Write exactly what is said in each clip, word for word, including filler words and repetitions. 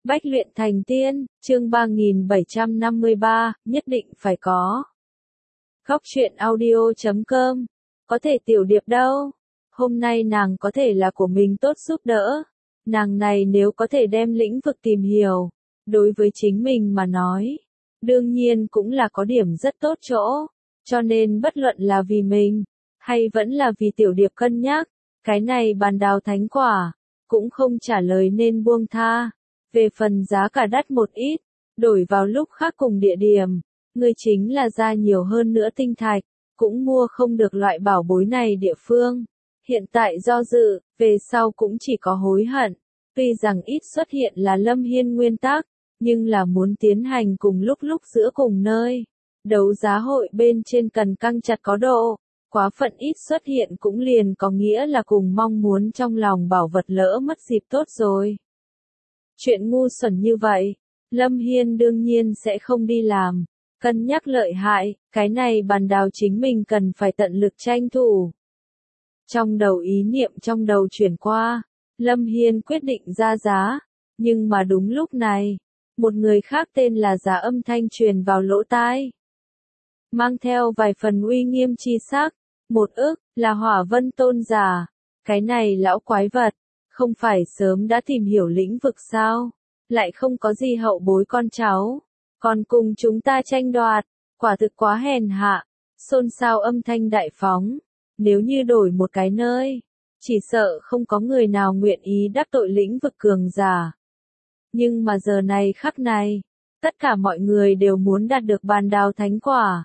Bách luyện thành tiên, chương ba nghìn bảy trăm năm mươi ba, nhất định phải có. Góc truyện audio chấm com. Có thể Tiểu Điệp đâu? Hôm nay nàng có thể là của mình tốt giúp đỡ. Nàng này nếu có thể đem lĩnh vực tìm hiểu, đối với chính mình mà nói, đương nhiên cũng là có điểm rất tốt chỗ. Cho nên bất luận là vì mình, hay vẫn là vì Tiểu Điệp cân nhắc, cái này bàn đào thánh quả, cũng không trả lời nên buông tha. Về phần giá cả đắt một ít, đổi vào lúc khác cùng địa điểm, người chính là ra nhiều hơn nữa tinh thạch, cũng mua không được loại bảo bối này địa phương. Hiện tại do dự, về sau cũng chỉ có hối hận. Tuy rằng ít xuất hiện là Lâm Hiên nguyên tắc, nhưng là muốn tiến hành cùng lúc lúc giữa cùng nơi. Đấu giá hội bên trên cần căng chặt có độ, quá phận ít xuất hiện cũng liền có nghĩa là cùng mong muốn trong lòng bảo vật lỡ mất dịp tốt rồi. Chuyện ngu xuẩn như vậy, Lâm Hiên đương nhiên sẽ không đi làm. Cân nhắc lợi hại, cái này bàn đào chính mình cần phải tận lực tranh thủ. Trong đầu ý niệm trong đầu chuyển qua, Lâm Hiên quyết định ra giá, nhưng mà đúng lúc này, một người khác tên là Giá âm thanh truyền vào lỗ tai. Mang theo vài phần uy nghiêm chi sắc, một ức, là Hỏa Vân Tôn giả, cái này lão quái vật. Không phải sớm đã tìm hiểu lĩnh vực sao? Lại không có gì hậu bối con cháu. Còn cùng chúng ta tranh đoạt. Quả thực quá hèn hạ. Xôn xao âm thanh đại phóng. Nếu như đổi một cái nơi, chỉ sợ không có người nào nguyện ý đắc tội lĩnh vực cường giả. Nhưng mà giờ này khắc này, tất cả mọi người đều muốn đạt được bàn đào thánh quả.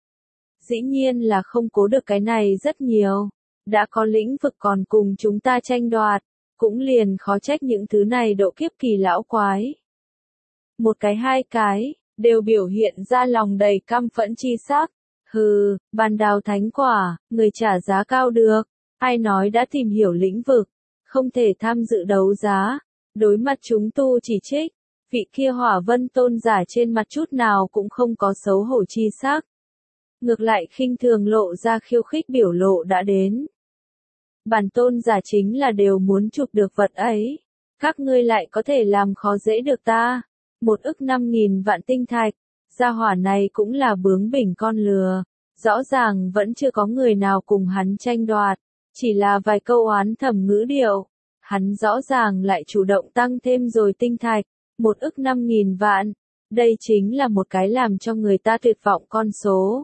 Dĩ nhiên là không cố được cái này rất nhiều. Đã có lĩnh vực còn cùng chúng ta tranh đoạt. Cũng liền khó trách những thứ này độ kiếp kỳ lão quái. Một cái hai cái, đều biểu hiện ra lòng đầy căm phẫn chi sắc. Hừ, bàn đào thánh quả, người trả giá cao được. Ai nói đã tìm hiểu lĩnh vực, không thể tham dự đấu giá. Đối mặt chúng tu chỉ trích, vị kia Hỏa Vân Tôn giả trên mặt chút nào cũng không có xấu hổ chi sắc. Ngược lại khinh thường lộ ra khiêu khích biểu lộ đã đến. Bản tôn giả chính là đều muốn chụp được vật ấy. Các ngươi lại có thể làm khó dễ được ta. Một ức năm nghìn vạn tinh thạch. Gia hỏa này cũng là bướng bỉnh con lừa. Rõ ràng vẫn chưa có người nào cùng hắn tranh đoạt. Chỉ là vài câu oán thầm ngữ điệu. Hắn rõ ràng lại chủ động tăng thêm rồi tinh thạch. Một ức năm nghìn vạn. Đây chính là một cái làm cho người ta tuyệt vọng con số.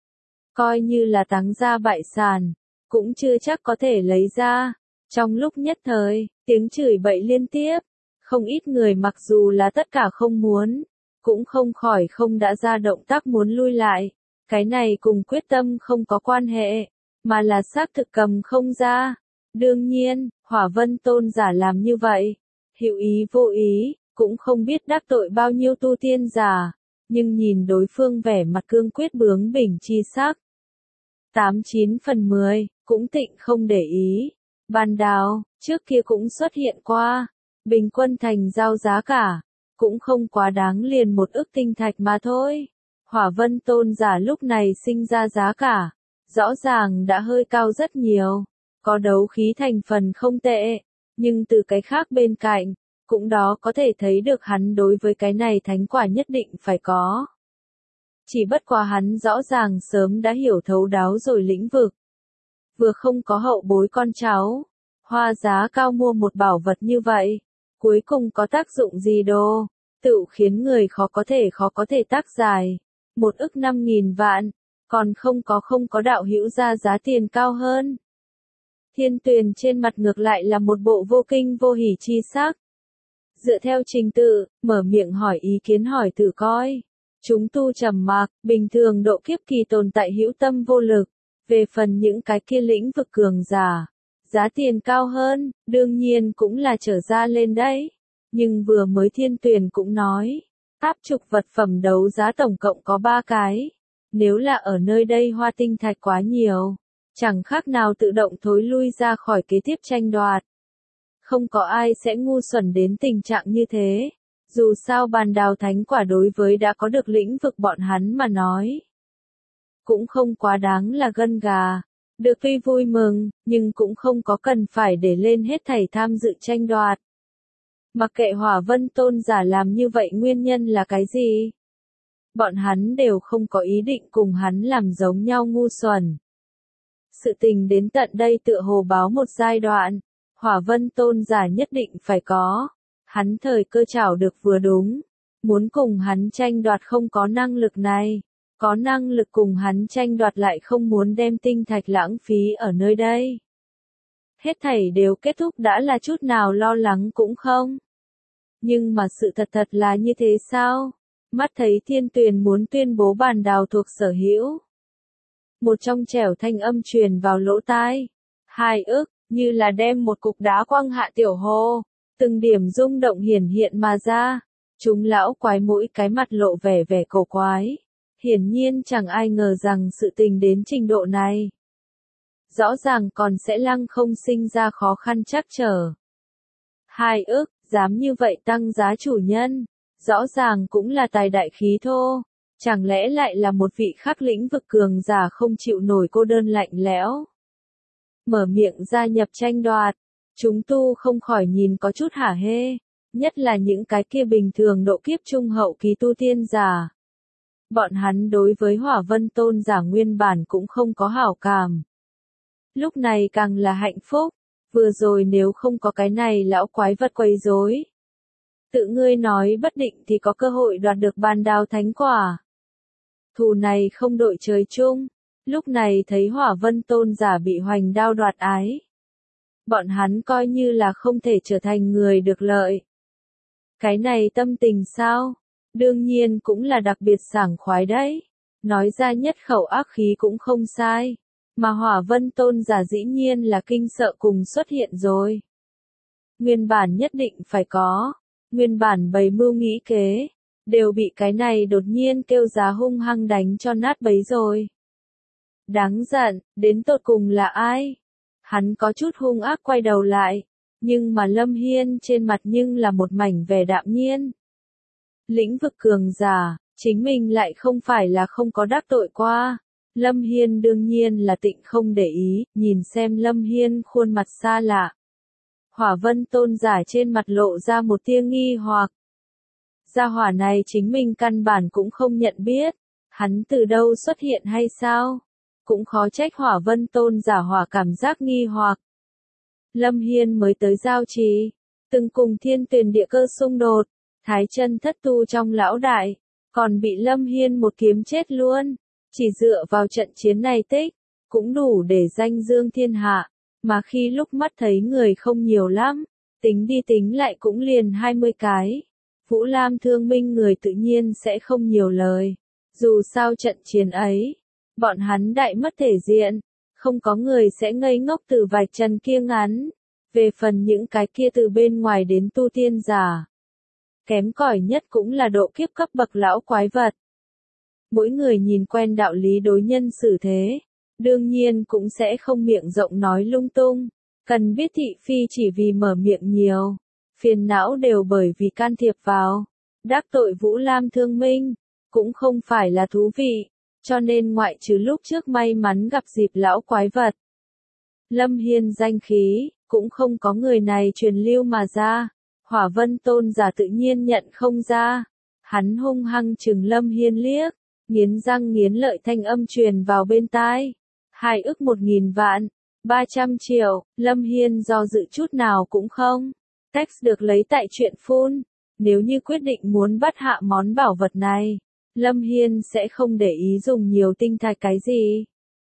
Coi như là táng ra bại sản. Cũng chưa chắc có thể lấy ra. Trong lúc nhất thời, tiếng chửi bậy liên tiếp. Không ít người mặc dù là tất cả không muốn, cũng không khỏi không đã ra động tác muốn lui lại. Cái này cùng quyết tâm không có quan hệ, mà là xác thực cầm không ra. Đương nhiên, Hỏa Vân Tôn giả làm như vậy, hữu ý vô ý, cũng không biết đắc tội bao nhiêu tu tiên giả. Nhưng nhìn đối phương vẻ mặt cương quyết bướng bỉnh chi sắc. Tám chín phần mười, cũng tịnh không để ý. Bàn đào, trước kia cũng xuất hiện qua. Bình quân thành giao giá cả, cũng không quá đáng liền một ức tinh thạch mà thôi. Hỏa Vân Tôn giả lúc này sinh ra giá cả, rõ ràng đã hơi cao rất nhiều. Có đấu khí thành phần không tệ, nhưng từ cái khác bên cạnh, cũng đó có thể thấy được hắn đối với cái này thánh quả nhất định phải có. Chỉ bất quá hắn rõ ràng sớm đã hiểu thấu đáo rồi lĩnh vực. Vừa không có hậu bối con cháu, hoa giá cao mua một bảo vật như vậy, cuối cùng có tác dụng gì đô, tự khiến người khó có thể khó có thể tác giải. Một ức năm nghìn vạn, còn không có không có đạo hữu ra giá tiền cao hơn. Thiên Tuyền trên mặt ngược lại là một bộ vô kinh vô hỉ chi sắc. Dựa theo trình tự, mở miệng hỏi ý kiến hỏi thử coi. Chúng tu trầm mặc, bình thường độ kiếp kỳ tồn tại hữu tâm vô lực. Về phần những cái kia lĩnh vực cường giả, giá tiền cao hơn, đương nhiên cũng là trở ra lên đấy. Nhưng vừa mới Thiên Tuyền cũng nói, áp trục vật phẩm đấu giá tổng cộng có ba cái. Nếu là ở nơi đây hoa tinh thạch quá nhiều, chẳng khác nào tự động thối lui ra khỏi kế tiếp tranh đoạt. Không có ai sẽ ngu xuẩn đến tình trạng như thế. Dù sao bàn đào thánh quả đối với đã có được lĩnh vực bọn hắn mà nói. Cũng không quá đáng là gân gà. Được tuy vui mừng, nhưng cũng không có cần phải để lên hết thảy tham dự tranh đoạt. Mặc kệ Hỏa Vân Tôn giả làm như vậy nguyên nhân là cái gì? Bọn hắn đều không có ý định cùng hắn làm giống nhau ngu xuẩn. Sự tình đến tận đây tựa hồ báo một giai đoạn, Hỏa Vân Tôn giả nhất định phải có. Hắn thời cơ chảo được vừa đúng, muốn cùng hắn tranh đoạt không có năng lực này, có năng lực cùng hắn tranh đoạt lại không muốn đem tinh thạch lãng phí ở nơi đây. Hết thảy đều kết thúc đã là chút nào lo lắng cũng không. Nhưng mà sự thật thật là như thế sao? Mắt thấy Thiên Tuyền muốn tuyên bố bàn đào thuộc sở hữu. Một trong trẻo thanh âm truyền vào lỗ tai. Hai ức, như là đem một cục đá quăng hạ tiểu hồ. Từng điểm rung động hiển hiện mà ra. Chúng lão quái mỗi cái mặt lộ vẻ vẻ cổ quái. Hiển nhiên chẳng ai ngờ rằng sự tình đến trình độ này. Rõ ràng còn sẽ lăng không sinh ra khó khăn chắc trở. Hai ức, dám như vậy tăng giá chủ nhân. Rõ ràng cũng là tài đại khí thô. Chẳng lẽ lại là một vị khắc lĩnh vực cường giả không chịu nổi cô đơn lạnh lẽo. Mở miệng gia nhập tranh đoạt. Chúng tu không khỏi nhìn có chút hả hê. Nhất là những cái kia bình thường độ kiếp trung hậu kỳ tu tiên giả. Bọn hắn đối với Hỏa Vân Tôn giả nguyên bản cũng không có hảo cảm. Lúc này càng là hạnh phúc. Vừa rồi nếu không có cái này lão quái vật quấy rối. Tự ngươi nói bất định thì có cơ hội đoạt được bàn đào thánh quả. Thù này không đội trời chung. Lúc này thấy Hỏa Vân Tôn giả bị hoành đao đoạt ái. Bọn hắn coi như là không thể trở thành người được lợi. Cái này tâm tình sao? Đương nhiên cũng là đặc biệt sảng khoái đấy. Nói ra nhất khẩu ác khí cũng không sai. Mà Hỏa Vân Tôn giả dĩ nhiên là kinh sợ cùng xuất hiện rồi. Nguyên bản nhất định phải có. Nguyên bản bày mưu nghĩ kế. Đều bị cái này đột nhiên kêu giá hung hăng đánh cho nát bấy rồi. Đáng giận, đến tột cùng là ai? Hắn có chút hung ác quay đầu lại. Nhưng mà Lâm Hiên trên mặt nhưng là một mảnh vẻ đạm nhiên. Lĩnh vực cường giả, chính mình lại không phải là không có đắc tội qua. Lâm Hiên đương nhiên là tịnh không để ý, nhìn xem Lâm Hiên khuôn mặt xa lạ. Hỏa Vân Tôn giả trên mặt lộ ra một tia nghi hoặc. Gia hỏa này chính mình căn bản cũng không nhận biết. Hắn từ đâu xuất hiện hay sao? Cũng khó trách Hỏa Vân Tôn giả hỏa cảm giác nghi hoặc. Lâm Hiên mới tới giao trì. Từng cùng Thiên Tuyền địa cơ xung đột. Thái chân thất tu trong lão đại. Còn bị Lâm Hiên một kiếm chết luôn. Chỉ dựa vào trận chiến này tích. Cũng đủ để danh dương thiên hạ. Mà khi lúc mắt thấy người không nhiều lắm. Tính đi tính lại cũng liền hai mươi cái. Vũ Lam thương minh người tự nhiên sẽ không nhiều lời. Dù sao trận chiến ấy, bọn hắn đại mất thể diện, không có người sẽ ngây ngốc từ vạch trần kia ngắn. Về phần những cái kia từ bên ngoài đến tu tiên giả, kém cỏi nhất cũng là độ kiếp cấp bậc lão quái vật. Mỗi người nhìn quen đạo lý đối nhân xử thế, đương nhiên cũng sẽ không miệng rộng nói lung tung, cần biết thị phi chỉ vì mở miệng nhiều. Phiền não đều bởi vì can thiệp vào. Đắc tội Vũ Lam thương minh. Cũng không phải là thú vị. Cho nên ngoại trừ lúc trước may mắn gặp dịp lão quái vật. Lâm Hiên danh khí. Cũng không có người này truyền lưu mà ra. Hỏa Vân Tôn giả tự nhiên nhận không ra. Hắn hung hăng chừng Lâm Hiên liếc. Nghiến răng nghiến lợi thanh âm truyền vào bên tai. Hai ức một nghìn vạn. Ba trăm triệu. Lâm Hiên do dự chút nào cũng không. Text được lấy tại truyện phun. Nếu như quyết định muốn bắt hạ món bảo vật này, Lâm Hiên sẽ không để ý dùng nhiều tinh thạch cái gì.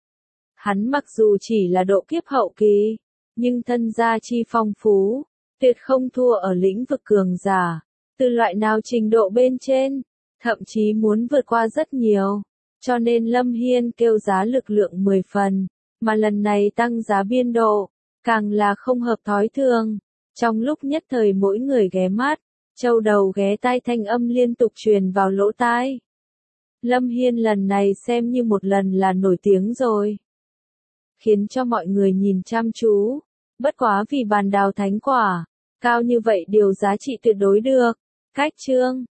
Hắn mặc dù chỉ là độ kiếp hậu kỳ, nhưng thân gia chi phong phú, tuyệt không thua ở lĩnh vực cường giả. Từ loại nào trình độ bên trên, thậm chí muốn vượt qua rất nhiều. Cho nên Lâm Hiên kêu giá lực lượng mười phần, mà lần này tăng giá biên độ, càng là không hợp thói thường. Trong lúc nhất thời mỗi người ghé mắt, châu đầu ghé tai thanh âm liên tục truyền vào lỗ tai. Lâm Hiên lần này xem như một lần là nổi tiếng rồi. Khiến cho mọi người nhìn chăm chú. Bất quá vì bàn đào thánh quả, cao như vậy điều giá trị tuyệt đối được. Cách chương.